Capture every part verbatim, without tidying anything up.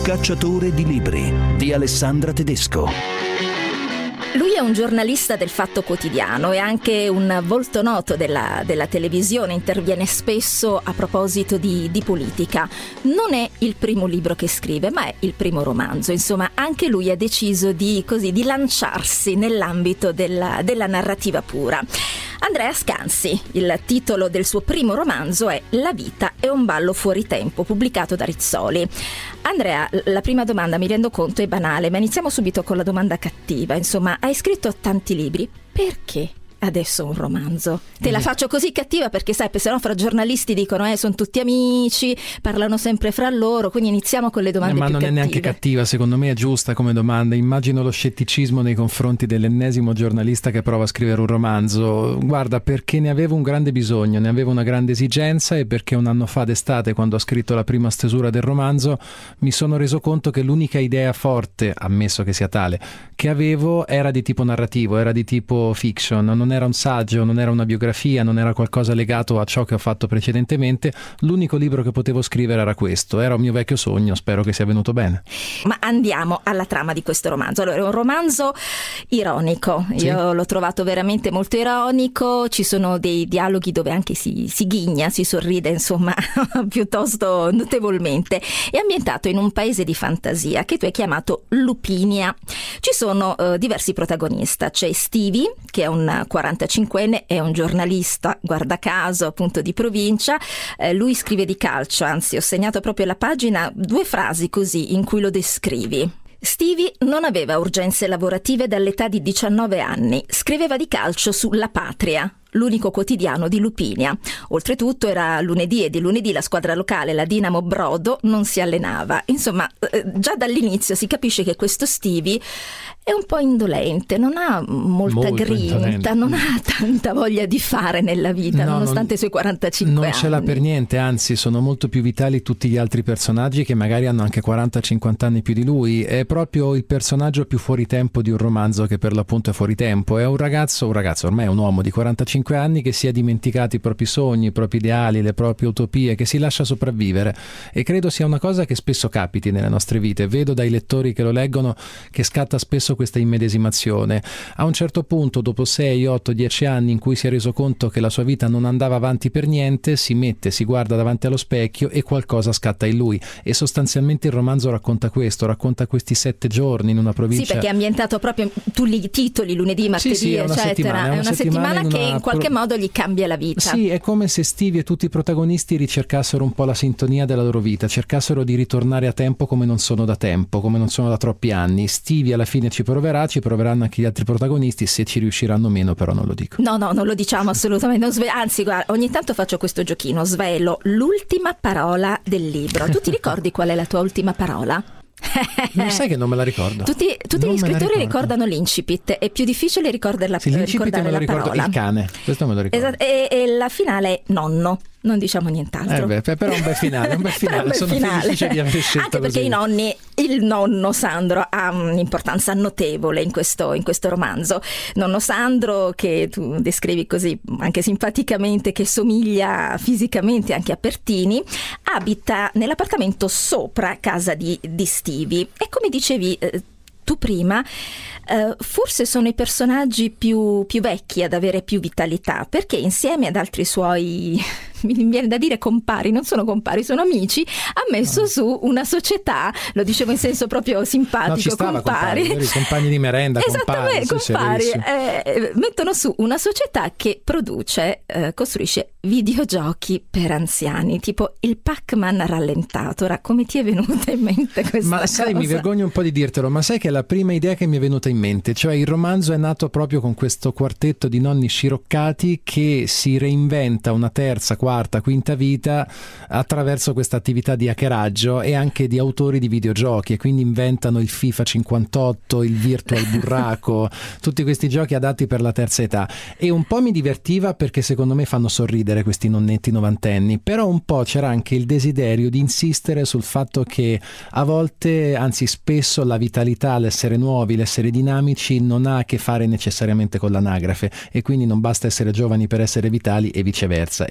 Cacciatore di libri di Alessandra Tedesco. Lui è un giornalista del Fatto Quotidiano e anche un volto noto della, della televisione, interviene spesso a proposito di, di politica. Non è il primo libro che scrive, ma è il primo romanzo. Insomma, anche lui ha deciso di, così, di lanciarsi nell'ambito della, della narrativa pura. Andrea Scanzi, il titolo del suo primo romanzo è La vita è un ballo fuori tempo, pubblicato da Rizzoli. Andrea, la prima domanda, mi rendo conto, è banale, ma iniziamo subito con la domanda cattiva. Insomma, hai scritto tanti libri, perché adesso un romanzo? Te la faccio così cattiva perché sai, se no fra giornalisti dicono eh sono tutti amici, parlano sempre fra loro, quindi iniziamo con le domande eh, ma più non cattive. è neanche cattiva, secondo me è giusta come domanda. Immagino lo scetticismo nei confronti dell'ennesimo giornalista che prova a scrivere un romanzo. Guarda, perché ne avevo un grande bisogno, ne avevo una grande esigenza, e perché un anno fa d'estate, quando ho scritto la prima stesura del romanzo, mi sono reso conto che l'unica idea forte, ammesso che sia tale, che avevo era di tipo narrativo, era di tipo fiction, non era un saggio, non era una biografia, non era qualcosa legato a ciò che ho fatto precedentemente. L'unico libro che potevo scrivere era questo, era un mio vecchio sogno, spero che sia venuto bene. Ma andiamo alla trama di questo romanzo. Allora, è un romanzo ironico, sì. Io l'ho trovato veramente molto ironico, ci sono dei dialoghi dove anche si, si ghigna, si sorride, insomma, piuttosto notevolmente. È ambientato in un paese di fantasia che tu hai chiamato Lupinia. Ci sono uh, diversi protagonisti, c'è Stevie, che è un quarantacinquenne, è un giornalista, guarda caso, appunto di provincia. Eh, lui scrive di calcio, anzi ho segnato proprio la pagina due frasi così in cui lo descrivi. Stevie non aveva urgenze lavorative dall'età di diciannove anni, scriveva di calcio su La Patria, l'unico quotidiano di Lupinia. Oltretutto era lunedì e di lunedì la squadra locale, la Dinamo Brodo, non si allenava. Insomma, eh, già dall'inizio si capisce che questo Stevie è un po' indolente, non ha molta Molto grinta, indolente. non ha tanta voglia di fare nella vita, No, nonostante non, i suoi quarantacinque non anni. Non ce l'ha per niente, anzi sono molto più vitali tutti gli altri personaggi che magari hanno anche quaranta cinquanta anni più di lui. È proprio il personaggio più fuori tempo di un romanzo che per l'appunto è fuori tempo. È un ragazzo, un ragazzo ormai è un uomo di quarantacinque anni che si è dimenticato i propri sogni, i propri ideali, le proprie utopie, che si lascia sopravvivere, e credo sia una cosa che spesso capiti nelle nostre vite. Vedo dai lettori che lo leggono che scatta spesso questa immedesimazione. A un certo punto, dopo sei, otto, dieci anni in cui si è reso conto che la sua vita non andava avanti per niente, si mette, si guarda davanti allo specchio e qualcosa scatta in lui, e sostanzialmente il romanzo racconta questo, racconta questi sette giorni in una provincia. Sì, perché è ambientato proprio, tu li titoli lunedì, martedì, sì, sì, è una eccetera. settimana, è una, è una settimana, settimana in che una in qualche pro... modo gli cambia la vita. Sì, è come se Stevie e tutti i protagonisti ricercassero un po' la sintonia della loro vita, cercassero di ritornare a tempo come non sono da tempo, come non sono da troppi anni. Stevie alla fine ci proverà, ci proveranno anche gli altri protagonisti, se ci riusciranno meno però non lo dico. No, no, non lo diciamo assolutamente, non sve- anzi guarda, ogni tanto faccio questo giochino, svelo l'ultima parola del libro. Tu ti ricordi qual è la tua ultima parola? Non sai che non me la ricordo. Tutti, tutti Non gli me la scrittori ricordo. ricordano l'incipit, è più difficile ricordarla, Sì, l'incipit ricordare me lo la ricordo, parola. il cane, questo me lo ricordo. Esatto, e, e la finale è nonno, non diciamo nient'altro. Eh beh, però è un bel finale, un bel finale. un bel Sono finale. felice di aver scelto anche perché così. i nonni, il nonno Sandro ha un'importanza notevole in questo, in questo romanzo. Nonno Sandro, che tu descrivi così anche simpaticamente, che somiglia fisicamente anche a Pertini, abita nell'appartamento sopra casa di, di Stevie, e come dicevi eh, tu prima, eh, forse sono i personaggi più, più vecchi ad avere più vitalità, perché insieme ad altri suoi, mi viene da dire compari, non sono compari, sono amici, ha messo no. su una società, lo dicevo in senso proprio simpatico, no, ci stava, compari, compari, compagni di merenda, esattamente, compari, compari sì, eh, mettono su una società che produce, eh, costruisce videogiochi per anziani, tipo il Pac-Man rallentato. Ora, come ti è venuta in mente questa ma cosa? sai, mi vergogno un po' di dirtelo, ma sai che è la prima idea che mi è venuta in mente, cioè il romanzo è nato proprio con questo quartetto di nonni sciroccati che si reinventa una terza, quarta, quinta vita attraverso questa attività di hackeraggio e anche di autori di videogiochi, e quindi inventano il FIFA cinquantotto, il Virtual Burraco, tutti questi giochi adatti per la terza età. E un po' mi divertiva perché secondo me fanno sorridere questi nonnetti novantenni, però un po' c'era anche il desiderio di insistere sul fatto che a volte, anzi spesso, la vitalità, l'essere nuovi, l'essere dinamici non ha a che fare necessariamente con l'anagrafe, e quindi non basta essere giovani per essere vitali e viceversa. E in effetti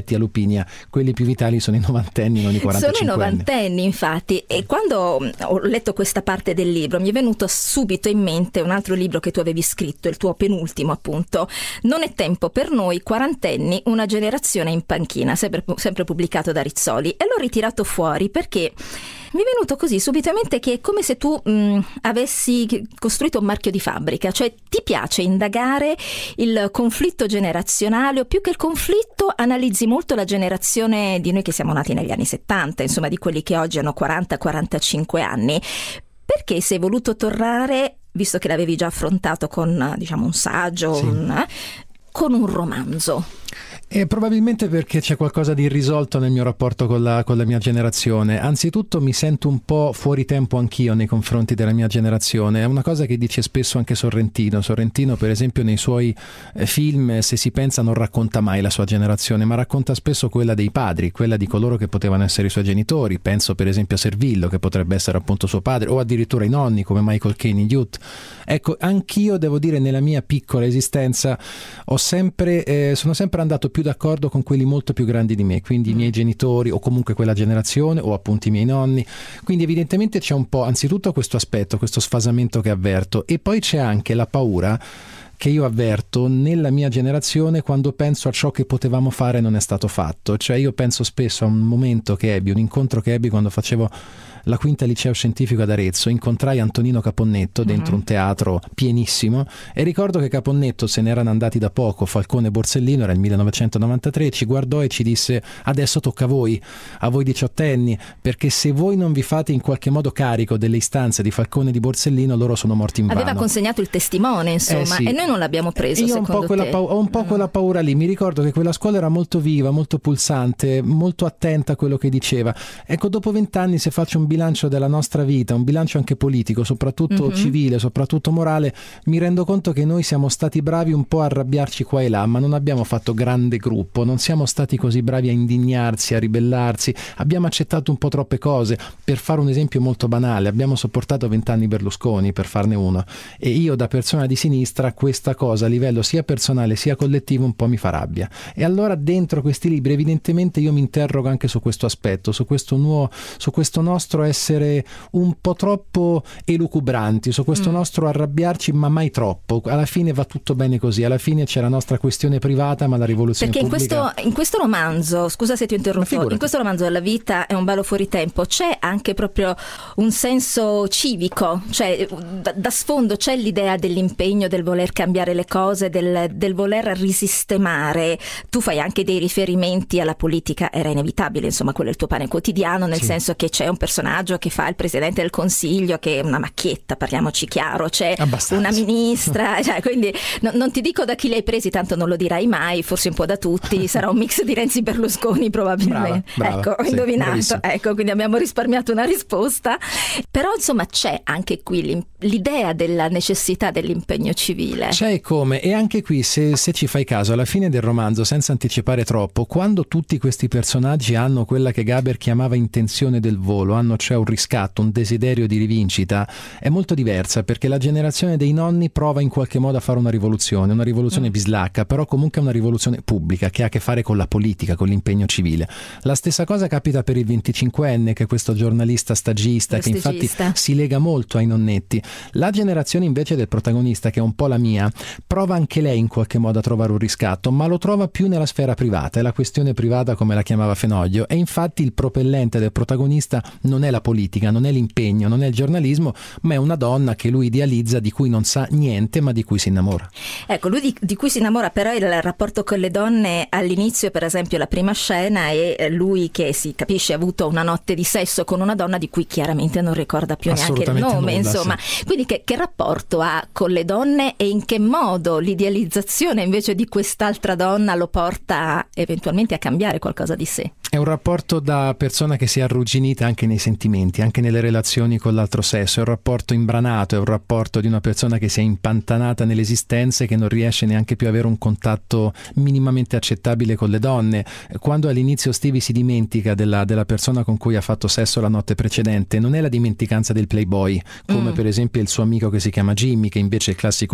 effetti a Lupinia quelli più vitali sono i novantenni, non i quarantacinquenni. Sono i novantenni, infatti, e quando ho letto questa parte del libro mi è venuto subito in mente un altro libro che tu avevi scritto, il tuo penultimo appunto, Non è tempo per noi, quarantenni, una generazione in panchina, sempre, sempre pubblicato da Rizzoli, e l'ho ritirato fuori perché mi è venuto così subitamente che è come se tu mh, avessi costruito un marchio di fabbrica, cioè ti piace indagare il conflitto generazionale, o più che il conflitto analizzi molto la generazione di noi che siamo nati negli anni settanta, insomma di quelli che oggi hanno quaranta quarantacinque anni. Perché sei voluto tornare, visto che l'avevi già affrontato con, diciamo, un saggio, sì. un, con un romanzo? E probabilmente perché c'è qualcosa di irrisolto nel mio rapporto con la, con la mia generazione. Anzitutto mi sento un po' fuori tempo anch'io nei confronti della mia generazione. È una cosa che dice spesso anche Sorrentino. Sorrentino, per esempio, nei suoi eh, film, se si pensa, non racconta mai la sua generazione, ma racconta spesso quella dei padri, quella di coloro che potevano essere i suoi genitori. Penso per esempio a Servillo, che potrebbe essere appunto suo padre, o addirittura i nonni come Michael Caine in Youth. Ecco, anch'io devo dire, nella mia piccola esistenza ho sempre, eh, sono sempre andato più d'accordo con quelli molto più grandi di me, quindi i miei genitori o comunque quella generazione, o appunto i miei nonni. Quindi evidentemente c'è un po', anzitutto questo aspetto, questo sfasamento che avverto, e poi c'è anche la paura che io avverto nella mia generazione quando penso a ciò che potevamo fare e non è stato fatto. Cioè io penso spesso a un momento che ebbi, un incontro che ebbi quando facevo la quinta liceo scientifico ad Arezzo. Incontrai Antonino Caponnetto dentro uh-huh. un teatro pienissimo, e ricordo che Caponnetto, se ne erano andati da poco Falcone e Borsellino, era il millenovecentonovantatré, ci guardò e ci disse: adesso tocca a voi, a voi diciottenni, perché se voi non vi fate in qualche modo carico delle istanze di Falcone e di Borsellino, loro sono morti in vano. Aveva consegnato il testimone, insomma, eh sì. e noi non l'abbiamo preso. Io ho un po' quella, pa- ho un po' quella paura lì. Mi ricordo che quella scuola era molto viva, molto pulsante, molto attenta a quello che diceva. Ecco, dopo vent'anni, se faccio un bilancio della nostra vita, un bilancio anche politico, soprattutto mm-hmm. civile, soprattutto morale, mi rendo conto che noi siamo stati bravi un po' a arrabbiarci qua e là, ma non abbiamo fatto grande gruppo, non siamo stati così bravi a indignarsi, a ribellarsi, abbiamo accettato un po' troppe cose. Per fare un esempio molto banale, abbiamo sopportato vent'anni Berlusconi, per farne uno, e io da persona di sinistra questa cosa a livello sia personale sia collettivo un po' mi fa rabbia. E allora dentro questi libri evidentemente io mi interrogo anche su questo aspetto, su questo nuovo, su questo nostro essere un po' troppo elucubranti, su questo mm. nostro arrabbiarci, ma mai troppo. Alla fine va tutto bene così, alla fine c'è la nostra questione privata, ma la rivoluzione perché pubblica... Perché in, in questo romanzo, scusa se ti interrompo, in questo romanzo La vita è un ballo fuori tempo c'è anche proprio un senso civico, cioè da, da sfondo c'è l'idea dell'impegno, del voler cambiare le cose, del, del voler risistemare. Tu fai anche dei riferimenti alla politica, era inevitabile, insomma, quello è il tuo pane quotidiano, nel sì. senso che c'è un personaggio che fa il presidente del consiglio, che è una macchietta, parliamoci chiaro, c'è abbastanza. Una ministra, cioè, quindi no, non ti dico da chi li hai presi, tanto non lo dirai mai, forse un po' da tutti, sarà un mix di Renzi Berlusconi probabilmente. Brava, brava, ecco, ho sì, indovinato, bravissimo. Ecco, quindi abbiamo risparmiato una risposta, però insomma c'è anche qui l'idea della necessità dell'impegno civile. C'è come, e anche qui se, se ci fai caso, alla fine del romanzo, senza anticipare troppo, quando tutti questi personaggi hanno quella che Gaber chiamava intenzione del volo, hanno cioè un riscatto, un desiderio di rivincita, è molto diversa, perché la generazione dei nonni prova in qualche modo a fare una rivoluzione, una rivoluzione mm. bislacca, però comunque una rivoluzione pubblica che ha a che fare con la politica, con l'impegno civile. La stessa cosa capita per il venticinquenne, che è questo giornalista stagista, che infatti si lega molto ai nonnetti. La generazione invece del protagonista, che è un po' la mia, prova anche lei in qualche modo a trovare un riscatto, ma lo trova più nella sfera privata, è la questione privata come la chiamava Fenoglio, e infatti il propellente del protagonista non è la politica, non è l'impegno, non è il giornalismo, ma è una donna che lui idealizza, di cui non sa niente, ma di cui si innamora. Ecco, lui di, di cui si innamora, però il rapporto con le donne all'inizio, per esempio la prima scena, è lui che si capisce ha avuto una notte di sesso con una donna di cui chiaramente non ricorda più neanche il nome, nulla, insomma. Sì. Quindi che, che rapporto ha con le donne, e in che modo l'idealizzazione invece di quest'altra donna lo porta eventualmente a cambiare qualcosa di sé? È un rapporto da persona che si è arrugginita anche nei sentimenti, anche nelle relazioni con l'altro sesso, è un rapporto imbranato, è un rapporto di una persona che si è impantanata nell'esistenza e che non riesce neanche più ad avere un contatto minimamente accettabile con le donne. Quando all'inizio Stevie si dimentica della, della persona con cui ha fatto sesso la notte precedente, non è la dimenticanza del playboy, come mm. per esempio il suo amico che si chiama Jimmy, che invece è il classico cinico,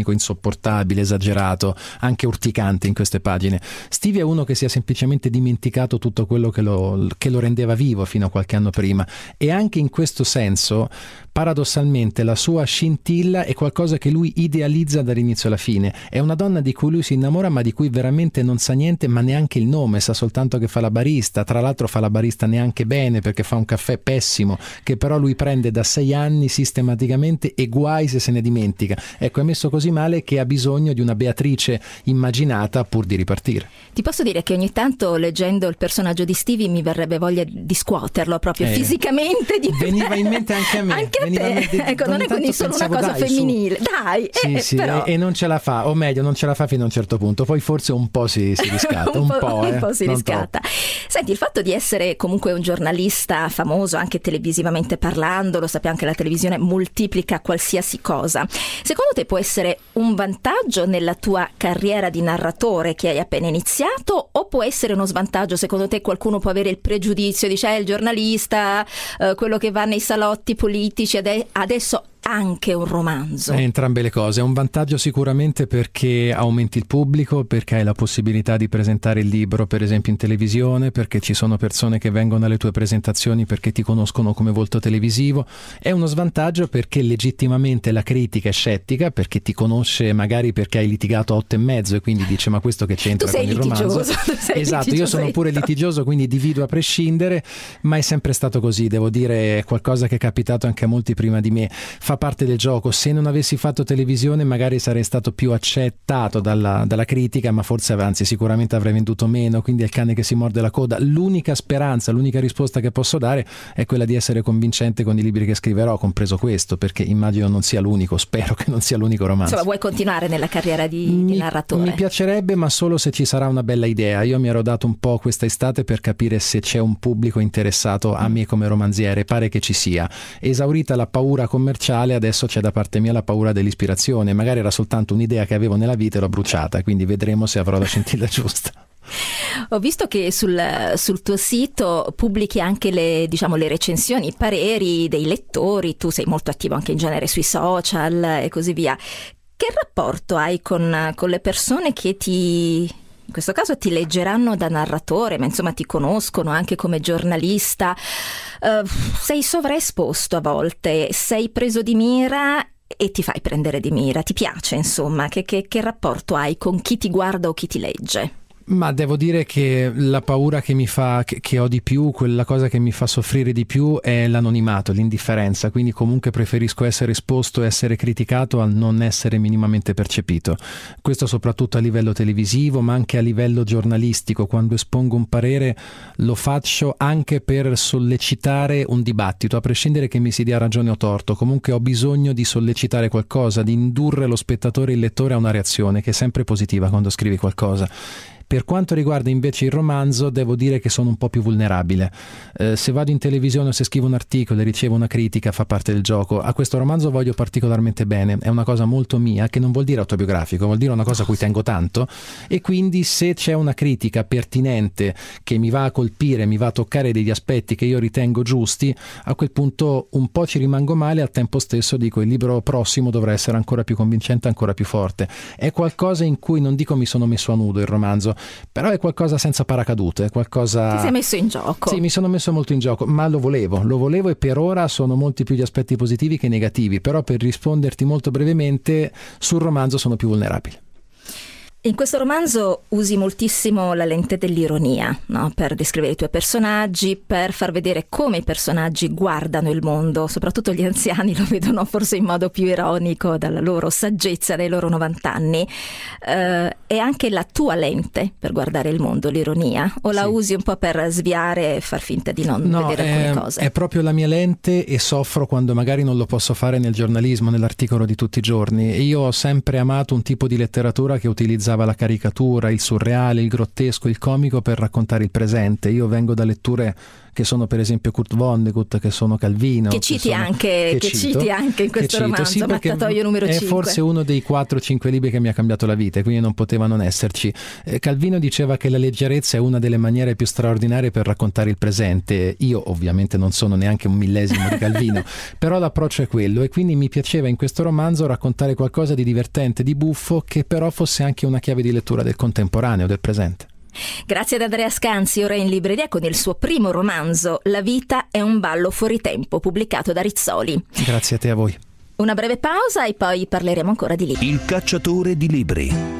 ironico, insopportabile, esagerato, anche urticante in queste pagine. Stevie è uno che si è semplicemente dimenticato tutto quello che lo, che lo rendeva vivo fino a qualche anno prima, e anche in questo senso paradossalmente la sua scintilla è qualcosa che lui idealizza dall'inizio alla fine. È una donna di cui lui si innamora, ma di cui veramente non sa niente, ma neanche il nome, sa soltanto che fa la barista. Tra l'altro fa la barista neanche bene, perché fa un caffè pessimo che però lui prende da sei anni sistematicamente, e guai se se ne dimentica. Ecco, è messo così male che ha bisogno di una Beatrice immaginata pur di ripartire. Ti posso dire che ogni tanto, leggendo il personaggio di Stevie, mi verrebbe voglia di scuoterlo proprio eh, fisicamente. Di... Veniva in mente anche a me. Anche a te. Mente, ecco, non è quindi solo una cosa dai, femminile. Su. Dai, sì, eh, sì, però... e, e non ce la fa, o meglio, non ce la fa fino a un certo punto. Poi forse un po' si, si riscatta. un, un po', po', un eh, po' si non riscatta. troppo. Senti, il fatto di essere comunque un giornalista famoso, anche televisivamente parlando, lo sappiamo che la televisione moltiplica qualsiasi cosa. Secondo te può essere un vantaggio nella tua carriera di narratore che hai appena iniziato, o può essere uno svantaggio? Secondo te qualcuno può avere il pregiudizio, dice eh, il giornalista, eh, quello che va nei salotti politici, ade- adesso anche un romanzo? Entrambe le cose. È un vantaggio sicuramente perché aumenti il pubblico, perché hai la possibilità di presentare il libro per esempio in televisione, perché ci sono persone che vengono alle tue presentazioni perché ti conoscono come volto televisivo. È uno svantaggio perché legittimamente la critica è scettica, perché ti conosce magari perché hai litigato a otto e mezzo e quindi dice ma questo che c'entra con il romanzo? Tu sei esatto, io sono pure litigioso, quindi divido a prescindere, ma è sempre stato così, devo dire, è qualcosa che è capitato anche a molti prima di me. Fa parte del gioco. Se non avessi fatto televisione magari sarei stato più accettato dalla, dalla critica, ma forse anzi sicuramente avrei venduto meno, quindi è il cane che si morde la coda. L'unica speranza, l'unica risposta che posso dare è quella di essere convincente con i libri che scriverò, compreso questo, perché immagino non sia l'unico, spero che non sia l'unico romanzo. Insomma, vuoi continuare nella carriera di, mi, di narratore? Mi piacerebbe, ma solo se ci sarà una bella idea. Io mi ero dato un po' questa estate per capire se c'è un pubblico interessato a me come romanziere, pare che ci sia. Esaurita la paura commerciale, adesso c'è da parte mia la paura dell'ispirazione. Magari era soltanto un'idea che avevo nella vita e l'ho bruciata, quindi vedremo se avrò la scintilla giusta. Ho visto che sul, sul tuo sito pubblichi anche le, diciamo, le recensioni, i pareri dei lettori. Tu sei molto attivo anche in genere sui social e così via. Che rapporto hai con, con le persone che ti... in questo caso ti leggeranno da narratore, ma insomma ti conoscono anche come giornalista? Uh, sei sovraesposto a volte, sei preso di mira e ti fai prendere di mira, ti piace insomma? Che, che, che rapporto hai con chi ti guarda o chi ti legge? Ma devo dire che la paura che mi fa, che, che ho di più, quella cosa che mi fa soffrire di più è l'anonimato, l'indifferenza, quindi comunque preferisco essere esposto e essere criticato al non essere minimamente percepito. Questo soprattutto a livello televisivo, ma anche a livello giornalistico. Quando espongo un parere lo faccio anche per sollecitare un dibattito, a prescindere che mi si dia ragione o torto. Comunque ho bisogno di sollecitare qualcosa, di indurre lo spettatore, il lettore a una reazione, che è sempre positiva quando scrivi qualcosa. Per quanto riguarda invece il romanzo, devo dire che sono un po' più vulnerabile. Eh, se vado in televisione o se scrivo un articolo e ricevo una critica, fa parte del gioco. A questo romanzo voglio particolarmente bene, è una cosa molto mia, che non vuol dire autobiografico, vuol dire una cosa a cui tengo tanto, e quindi se c'è una critica pertinente che mi va a colpire, mi va a toccare degli aspetti che io ritengo giusti, a quel punto un po' ci rimango male, al tempo stesso dico il libro prossimo dovrà essere ancora più convincente, ancora più forte. È qualcosa in cui non dico mi sono messo a nudo il romanzo, però è qualcosa senza paracadute, è qualcosa... Ti sei messo in gioco. Sì, mi sono messo molto in gioco, ma lo volevo, lo volevo e per ora sono molti più gli aspetti positivi che negativi, però per risponderti molto brevemente, sul romanzo sono più vulnerabile. In questo romanzo usi moltissimo la lente dell'ironia, no? Per descrivere i tuoi personaggi, per far vedere come i personaggi guardano il mondo, soprattutto gli anziani lo vedono forse in modo più ironico dalla loro saggezza, dai loro novanta anni. Uh, è anche la tua lente per guardare il mondo, l'ironia? O la sì. usi un po' per sviare e far finta di non no, vedere è, alcune cose? È proprio la mia lente e soffro quando magari non lo posso fare nel giornalismo, nell'articolo di tutti i giorni. Io ho sempre amato un tipo di letteratura che utilizza utilizzava la caricatura, il surreale, il grottesco, il comico per raccontare il presente. Io vengo da letture che sono per esempio Kurt Vonnegut, che sono Calvino, che citi, che sono, anche, che che cito, citi anche in questo cito, romanzo, sì, Mattatoio numero è cinque. forse uno dei quattro cinque libri che mi ha cambiato la vita, quindi non poteva non esserci. eh, Calvino diceva che la leggerezza è una delle maniere più straordinarie per raccontare il presente. Io ovviamente non sono neanche un millesimo di Calvino però l'approccio è quello, e quindi mi piaceva in questo romanzo raccontare qualcosa di divertente, di buffo, che però fosse anche una chiave di lettura del contemporaneo, del presente. Grazie ad Andrea Scanzi, ora in libreria con il suo primo romanzo La vita è un ballo fuori tempo, pubblicato da Rizzoli. Grazie a te, a voi. Una breve pausa e poi parleremo ancora di libri. Il cacciatore di libri.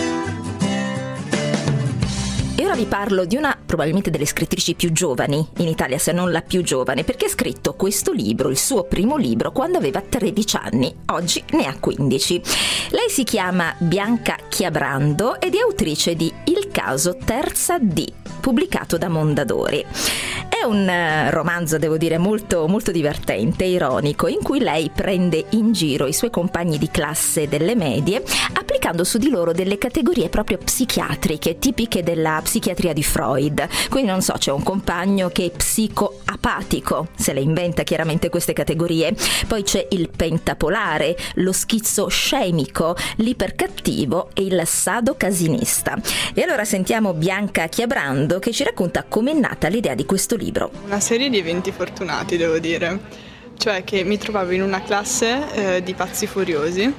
E ora vi parlo di una probabilmente delle scrittrici più giovani in Italia, se non la più giovane, perché ha scritto questo libro, il suo primo libro, quando aveva tredici anni. Oggi ne ha quindici. Lei si chiama Bianca Chiabrando ed è autrice di Il caso Terza D, pubblicato da Mondadori. È un romanzo, devo dire, molto, molto divertente, ironico, in cui lei prende in giro i suoi compagni di classe delle medie, applicando su di loro delle categorie proprio psichiatriche, tipiche della psichiatria di Freud. Quindi non so, c'è un compagno che è psicoapatico, se le inventa chiaramente queste categorie. Poi c'è il pentapolare, lo schizoscemico, l'ipercattivo e il sadocasinista. E allora sentiamo Bianca Chiabrando che ci racconta com'è nata l'idea di questo libro. Una serie di eventi fortunati, devo dire, cioè che mi trovavo in una classe eh, di pazzi furiosi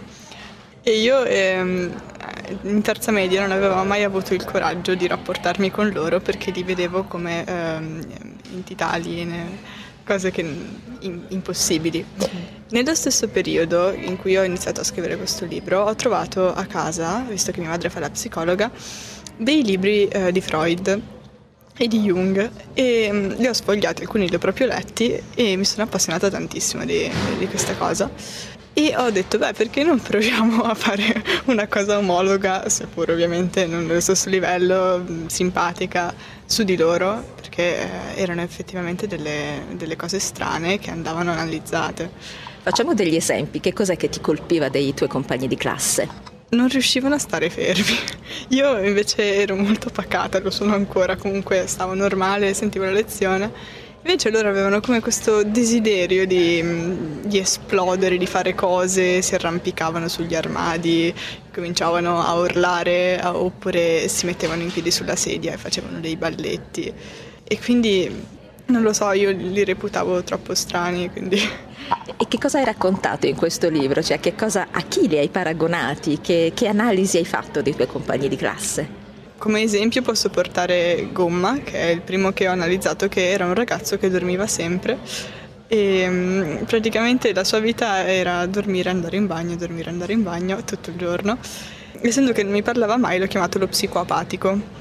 e io ehm, in terza media non avevo mai avuto il coraggio di rapportarmi con loro perché li vedevo come ehm, entità aliene, cose che, in, impossibili. Nello stesso periodo in cui ho iniziato a scrivere questo libro ho trovato a casa, visto che mia madre fa la psicologa, dei libri eh, di Freud e di Jung e um, li ho sfogliati, alcuni li ho proprio letti e mi sono appassionata tantissimo di, di questa cosa e ho detto beh, perché non proviamo a fare una cosa omologa, seppur ovviamente non nello stesso livello, simpatica, su di loro, perché eh, erano effettivamente delle, delle cose strane che andavano analizzate. Facciamo degli esempi. Che cos'è che ti colpiva dei tuoi compagni di classe? Non riuscivano a stare fermi. Io invece ero molto pacata, lo sono ancora, comunque stavo normale, sentivo la lezione. Invece loro avevano come questo desiderio di, di esplodere, di fare cose, si arrampicavano sugli armadi, cominciavano a urlare oppure si mettevano in piedi sulla sedia e facevano dei balletti. E quindi, non lo so, io li reputavo troppo strani, quindi... E che cosa hai raccontato in questo libro? Cioè, che cosa, a chi li hai paragonati? Che, che analisi hai fatto dei tuoi compagni di classe? Come esempio posso portare Gomma, che è il primo che ho analizzato, che era un ragazzo che dormiva sempre e um, praticamente la sua vita era dormire, andare in bagno, dormire, andare in bagno tutto il giorno. Essendo che non mi parlava mai, l'ho chiamato lo psicoapatico.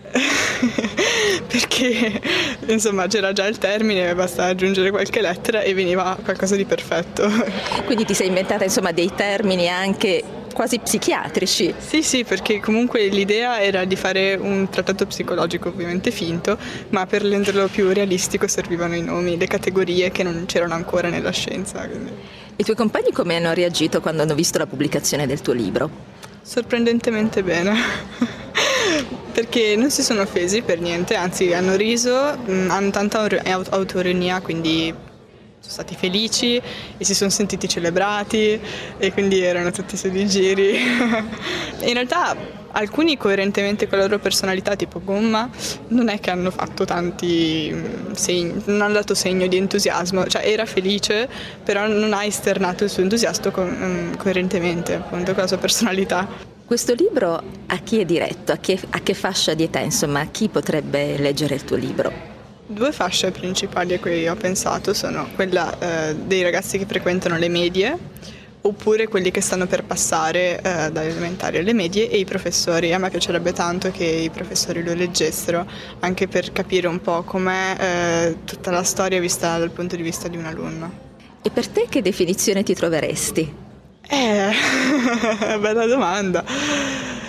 Perché insomma c'era già il termine, basta aggiungere qualche lettera e veniva qualcosa di perfetto. Quindi ti sei inventata insomma dei termini anche quasi psichiatrici. Sì, sì, perché comunque l'idea era di fare un trattato psicologico ovviamente finto, ma per renderlo più realistico servivano i nomi, le categorie che non c'erano ancora nella scienza. Quindi. I tuoi compagni come hanno reagito quando hanno visto la pubblicazione del tuo libro? Sorprendentemente bene. Perché non si sono offesi per niente, anzi hanno riso, hanno tanta autoironia, quindi sono stati felici e si sono sentiti celebrati e quindi erano tutti su di giri. In realtà alcuni coerentemente con la loro personalità, tipo Gomma, non è che hanno fatto tanti segni, non hanno dato segno di entusiasmo, cioè era felice però non ha esternato il suo entusiasmo co- coerentemente appunto con la sua personalità. Questo libro a chi è diretto? A che, a che fascia di età, insomma, a chi potrebbe leggere il tuo libro? Due fasce principali a cui ho pensato sono quella eh, dei ragazzi che frequentano le medie oppure quelli che stanno per passare eh, dalle elementari alle medie e i professori. A me piacerebbe tanto che i professori lo leggessero anche per capire un po' com'è eh, tutta la storia vista dal punto di vista di un alunno. E per te che definizione ti troveresti? Eh, bella domanda.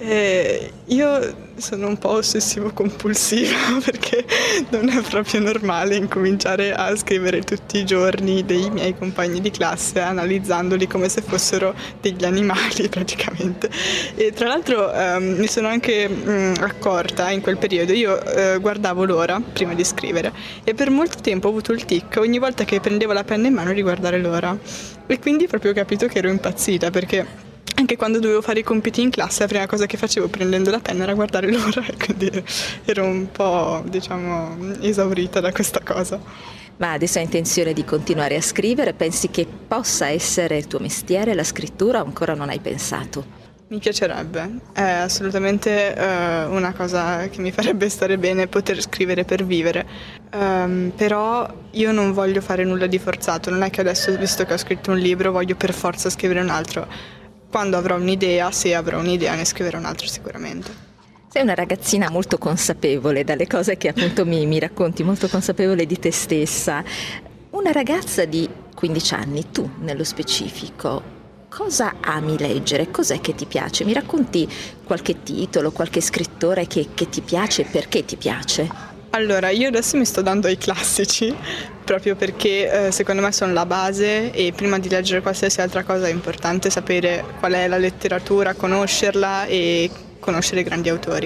Eh, io sono un po' ossessivo-compulsiva perché non è proprio normale incominciare a scrivere tutti i giorni dei miei compagni di classe analizzandoli come se fossero degli animali praticamente. E tra l'altro ehm, mi sono anche mh, accorta in quel periodo, io eh, guardavo l'ora prima di scrivere e per molto tempo ho avuto il tic ogni volta che prendevo la penna in mano di guardare l'ora e quindi proprio ho capito che ero impazzita, perché anche quando dovevo fare i compiti in classe la prima cosa che facevo prendendo la penna era guardare l'ora e quindi ero un po', diciamo, esaurita da questa cosa. Ma adesso hai intenzione di continuare a scrivere? Pensi che possa essere il tuo mestiere, la scrittura, o ancora non hai pensato? Mi piacerebbe, è assolutamente uh, una cosa che mi farebbe stare bene poter scrivere per vivere, um, però io non voglio fare nulla di forzato, non è che adesso, visto che ho scritto un libro, voglio per forza scrivere un altro. Quando avrò un'idea, se avrò un'idea, ne scriverò un altro sicuramente. Sei una ragazzina molto consapevole dalle cose che appunto mi, mi racconti, molto consapevole di te stessa. Una ragazza di quindici anni, tu nello specifico, cosa ami leggere? Cos'è che ti piace? Mi racconti qualche titolo, qualche scrittore che, che ti piace e perché ti piace? Allora, io adesso mi sto dando ai classici, proprio perché eh, secondo me sono la base e prima di leggere qualsiasi altra cosa è importante sapere qual è la letteratura, conoscerla e conoscere i grandi autori.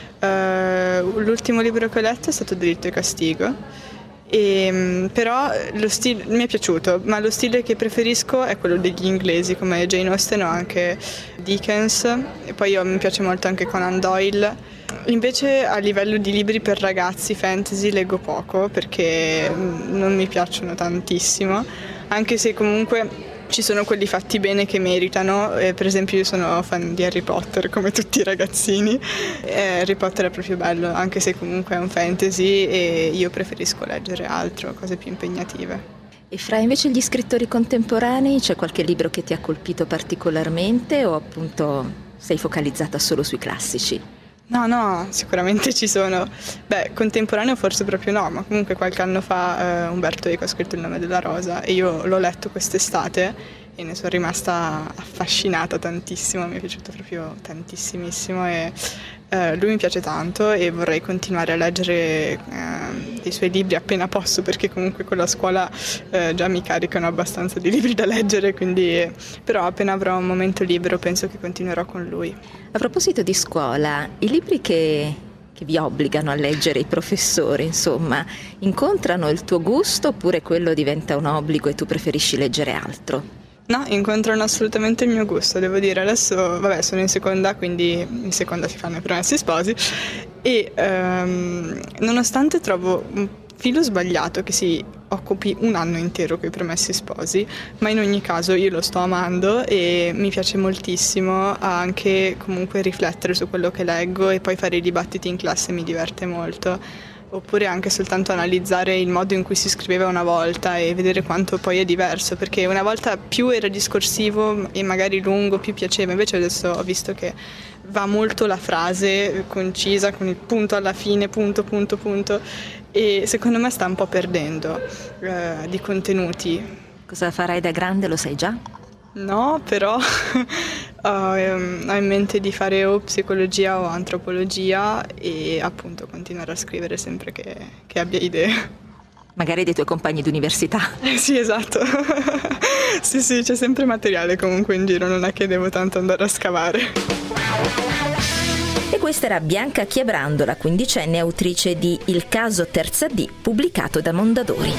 Uh, l'ultimo libro che ho letto è stato Delitto e Castigo, e, però lo stile mi è piaciuto, ma lo stile che preferisco è quello degli inglesi come Jane Austen o anche Dickens, e poi io, mi piace molto anche Conan Doyle. Invece a livello di libri per ragazzi fantasy leggo poco perché non mi piacciono tantissimo, anche se comunque ci sono quelli fatti bene che meritano, eh, per esempio io sono fan di Harry Potter come tutti i ragazzini, eh, Harry Potter è proprio bello anche se comunque è un fantasy e io preferisco leggere altro, cose più impegnative. E fra invece gli scrittori contemporanei c'è qualche libro che ti ha colpito particolarmente o appunto sei focalizzata solo sui classici? No, no, sicuramente ci sono. Beh, contemporaneo forse proprio no, ma comunque qualche anno fa eh, Umberto Eco ha scritto Il nome della rosa e io l'ho letto quest'estate e ne sono rimasta affascinata tantissimo, mi è piaciuto proprio tantissimissimo e eh, lui mi piace tanto e vorrei continuare a leggere eh, dei suoi libri appena posso, perché comunque con la scuola eh, già mi caricano abbastanza di libri da leggere, quindi però appena avrò un momento libero penso che continuerò con lui. A proposito di scuola, i libri che, che vi obbligano a leggere i professori, insomma, incontrano il tuo gusto oppure quello diventa un obbligo e tu preferisci leggere altro? No, incontrano assolutamente il mio gusto, devo dire. Adesso, vabbè, sono in seconda, quindi in seconda si fanno i promessi sposi e ehm, nonostante trovo un filo sbagliato che si occupi un anno intero con i promessi sposi, ma in ogni caso io lo sto amando e mi piace moltissimo anche comunque riflettere su quello che leggo e poi fare i dibattiti in classe mi diverte molto. Oppure anche soltanto analizzare il modo in cui si scriveva una volta e vedere quanto poi è diverso, perché una volta più era discorsivo e magari lungo, più piaceva, invece adesso ho visto che va molto la frase concisa con il punto alla fine, punto, punto, punto, e secondo me sta un po' perdendo eh, di contenuti. Cosa farai da grande, lo sai già? No, però ho, ehm, ho in mente di fare o psicologia o antropologia e appunto continuare a scrivere sempre che, che abbia idee. Magari dei tuoi compagni d'università. Eh, sì, esatto. Sì, sì, c'è sempre materiale comunque in giro, non è che devo tanto andare a scavare. E questa era Bianca Chiabrandola, quindicenne autrice di Il caso Terza D, pubblicato da Mondadori.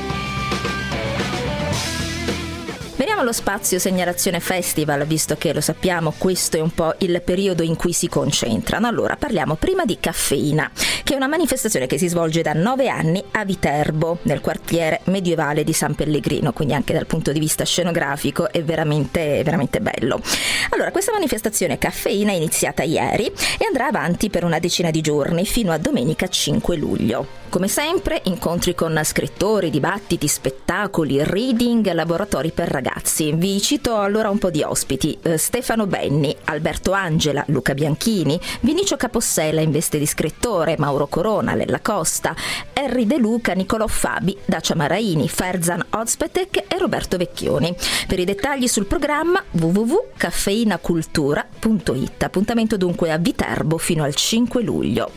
Veniamo allo spazio segnalazione festival, visto che lo sappiamo, questo è un po' il periodo in cui si concentrano. Allora, parliamo prima di Caffeina, che è una manifestazione che si svolge da nove anni a Viterbo, nel quartiere medievale di San Pellegrino, quindi anche dal punto di vista scenografico è veramente, veramente bello. Allora, questa manifestazione Caffeina è iniziata ieri e andrà avanti per una decina di giorni, fino a domenica cinque luglio. Come sempre, incontri con scrittori, dibattiti, spettacoli, reading, laboratori per ragazzi. Vi cito allora un po' di ospiti: eh, Stefano Benni, Alberto Angela, Luca Bianchini, Vinicio Capossela in veste di scrittore, Mauro Corona, Lella Costa, Henry De Luca, Nicolò Fabi, Dacia Maraini, Ferzan Ozpetek e Roberto Vecchioni. Per i dettagli sul programma w w w punto caffeinacultura punto i t. Appuntamento dunque a Viterbo fino al cinque luglio.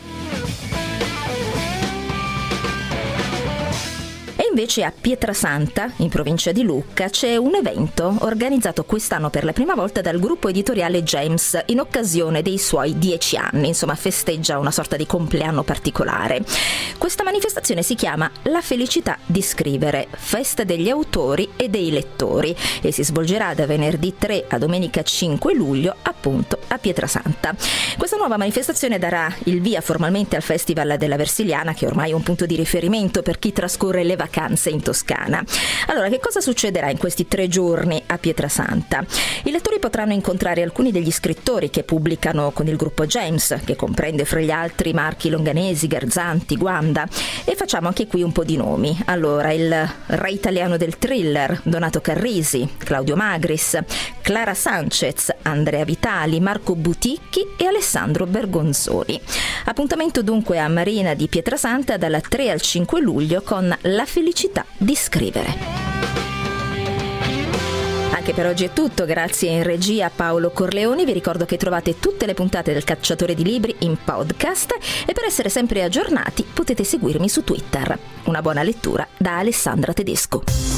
Invece a Pietrasanta, in provincia di Lucca, c'è un evento organizzato quest'anno per la prima volta dal gruppo editoriale James in occasione dei suoi dieci anni, insomma festeggia una sorta di compleanno particolare. Questa manifestazione si chiama La felicità di scrivere, festa degli autori e dei lettori, e si svolgerà da venerdì tre a domenica cinque luglio appunto a Pietrasanta. Questa nuova manifestazione darà il via formalmente al Festival della Versiliana, che ormai è un punto di riferimento per chi trascorre le vacanze in Toscana. Allora, che cosa succederà in questi tre giorni a Pietrasanta? I lettori potranno incontrare alcuni degli scrittori che pubblicano con il gruppo James, che comprende fra gli altri Marchi Longanesi, Garzanti, Guanda, e facciamo anche qui un po' di nomi. Allora, il re italiano del thriller, Donato Carrisi, Claudio Magris, Clara Sanchez, Andrea Vitali, Marco Buticchi e Alessandro Bergonzoni. Appuntamento dunque a Marina di Pietrasanta dal tre al cinque luglio con La felicità di scrivere. Anche per oggi è tutto, grazie in regia a Paolo Corleoni. Vi ricordo che trovate tutte le puntate del Cacciatore di Libri in podcast e per essere sempre aggiornati potete seguirmi su Twitter. Una buona lettura da Alessandra Tedesco.